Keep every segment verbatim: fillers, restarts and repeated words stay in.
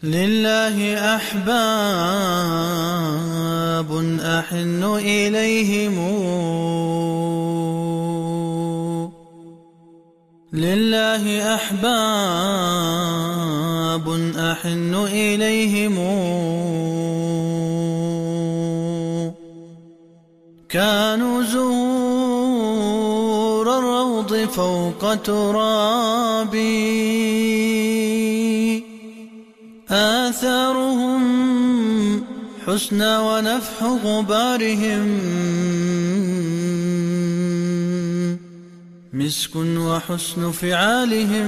لله أحباب أحن إليهم، لله أحباب أحن إليهم، كانوا زهور الروض فوق ترابي، آثارهم حسنى ونفح غبارهم، مسك وحسن فعالهم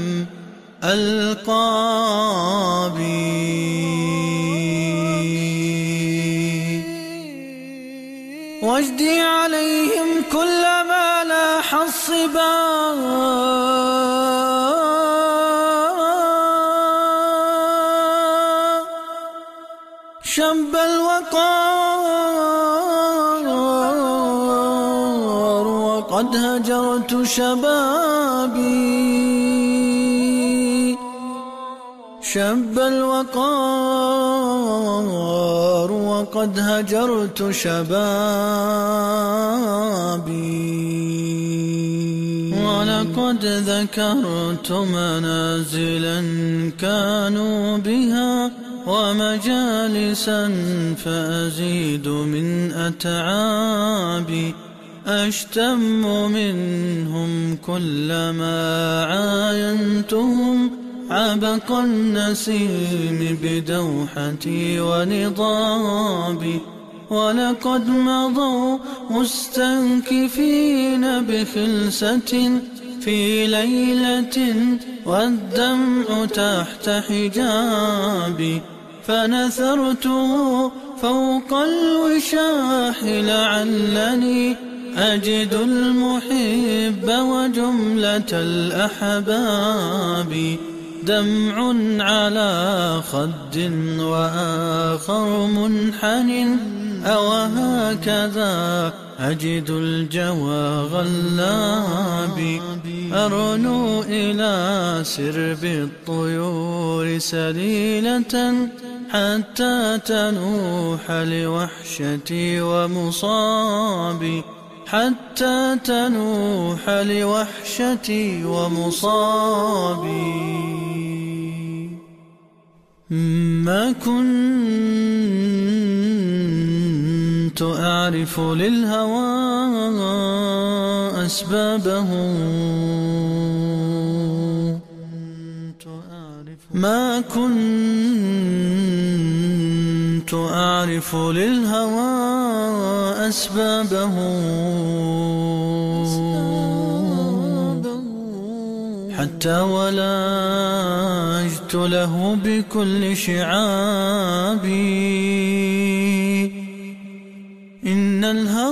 ألقابي، واجدي عليهم كلما لاح الصبا، شب الوقار وقد هجرت شبابي، شب الوقار وقد هجرت شبابي، ولقد ذكرت منازلا كانوا بها ومجالسا فأزيد من أتعابي، أشتم منهم كلما عاينتهم عبق النسيم بدوحتي ونضابي، ولقد مضوا مستنكفين بخلسة في ليلة والدمع تحت حجابي، فنثرته فوق الوشاح لعلني أجد المحب وجملة الأحباب، دمع على خد وآخر منحن، أو هكذا أجد الجوى غلابي، أرنو إلى سرب الطيور سليلة حتى تنوح لوحشتي ومصابي، حتى تنوح لوحشتي ومصابي. ما كنت أعرف للهوى أسبابه، ما كنت أعرف للهوى أسبابه، حتى ولجت له بكل شعابي، إن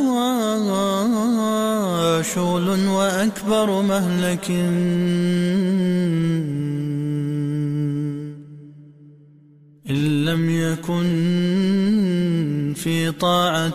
الهوى شول وأكبر مهلك، إن لم يكن في طاعة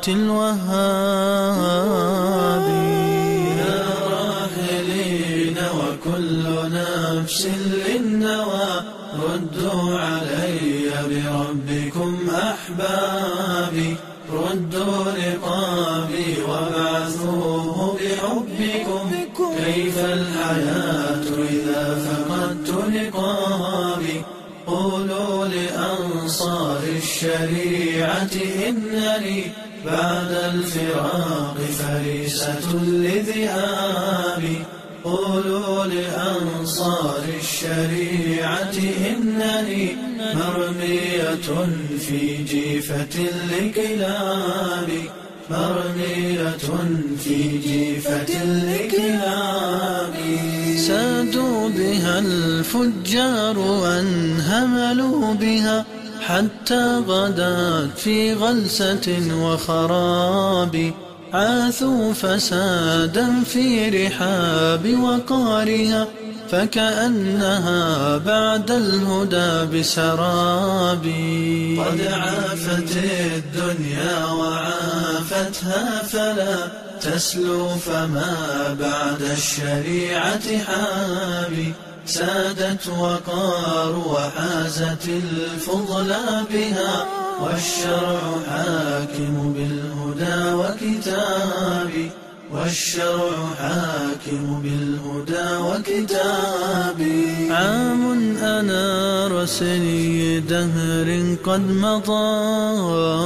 الوهاب. يا راحلين وكل نفس للنوى، ردوا علي بربكم أحبابي، ردوا رقابي وابعثوه بحبكم، كيف الحياة إذا فقدت نقابي، قولوا لأنصار الشريعة إنني بعد الفراق فريسة لذئابي، قولوا لأنصار الشريعة إنني مرمية في جيفة الكلاب، مرمية في جيفة الكلاب. سادوا بها الفجار وانهملوا بها حتى غدت في غلسة وخراب، عاثوا فسادا في رحاب وقارها، فكأنها بعد الهدى بسراب. قد عافت الدنيا وعافتها فلا تسلو، فما بعد الشريعة حابي، سادت وقار وحازت الفضل بها، والشرع حاكم بالهدى وكتابي، والشرع حاكم بالهدى وكتابي. عام أنار سني دهر قد مضى،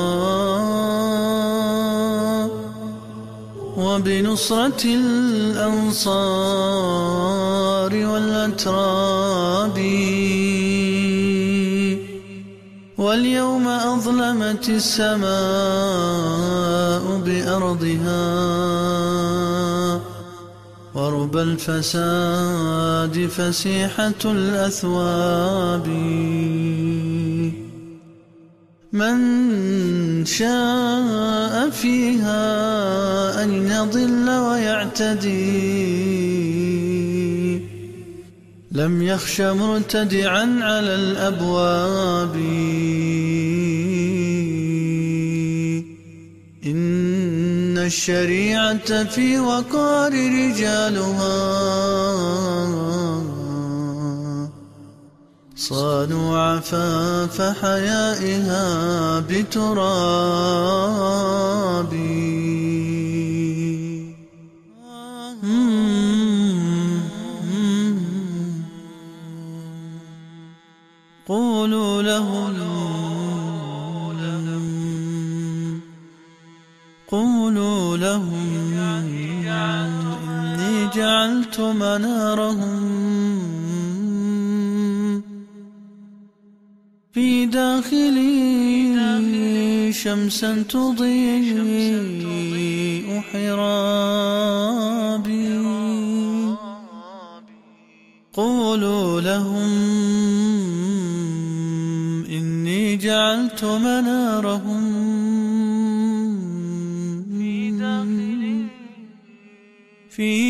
وبنصرة الأنصار والأتراب، واليوم أظلمت السماء بأرضها، ورب الفساد فسيحة الأثواب. من شاء فيها أن يضل ويعتدي، لم يخش مرتدعا على الأبواب. إن الشريعة في وقار رجالها، صانوا عفاف حيائها بتراب. قولوا لهم قولوا لهم إني جعلت منارهم في داخلي شمسا تضيء حرابي. قولوا لهم إني جعلت منارهم في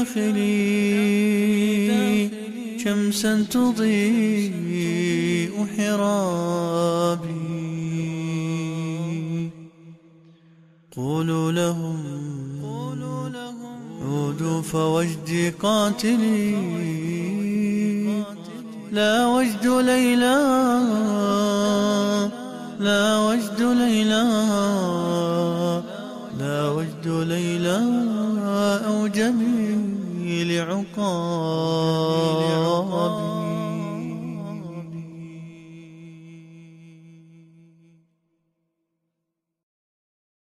داخلي شمسا تضيء حرابي. قولوا لهم عودوا فوجدي قاتلي، لا وجد ليلى لا وجد ليلى لا وجد ليلى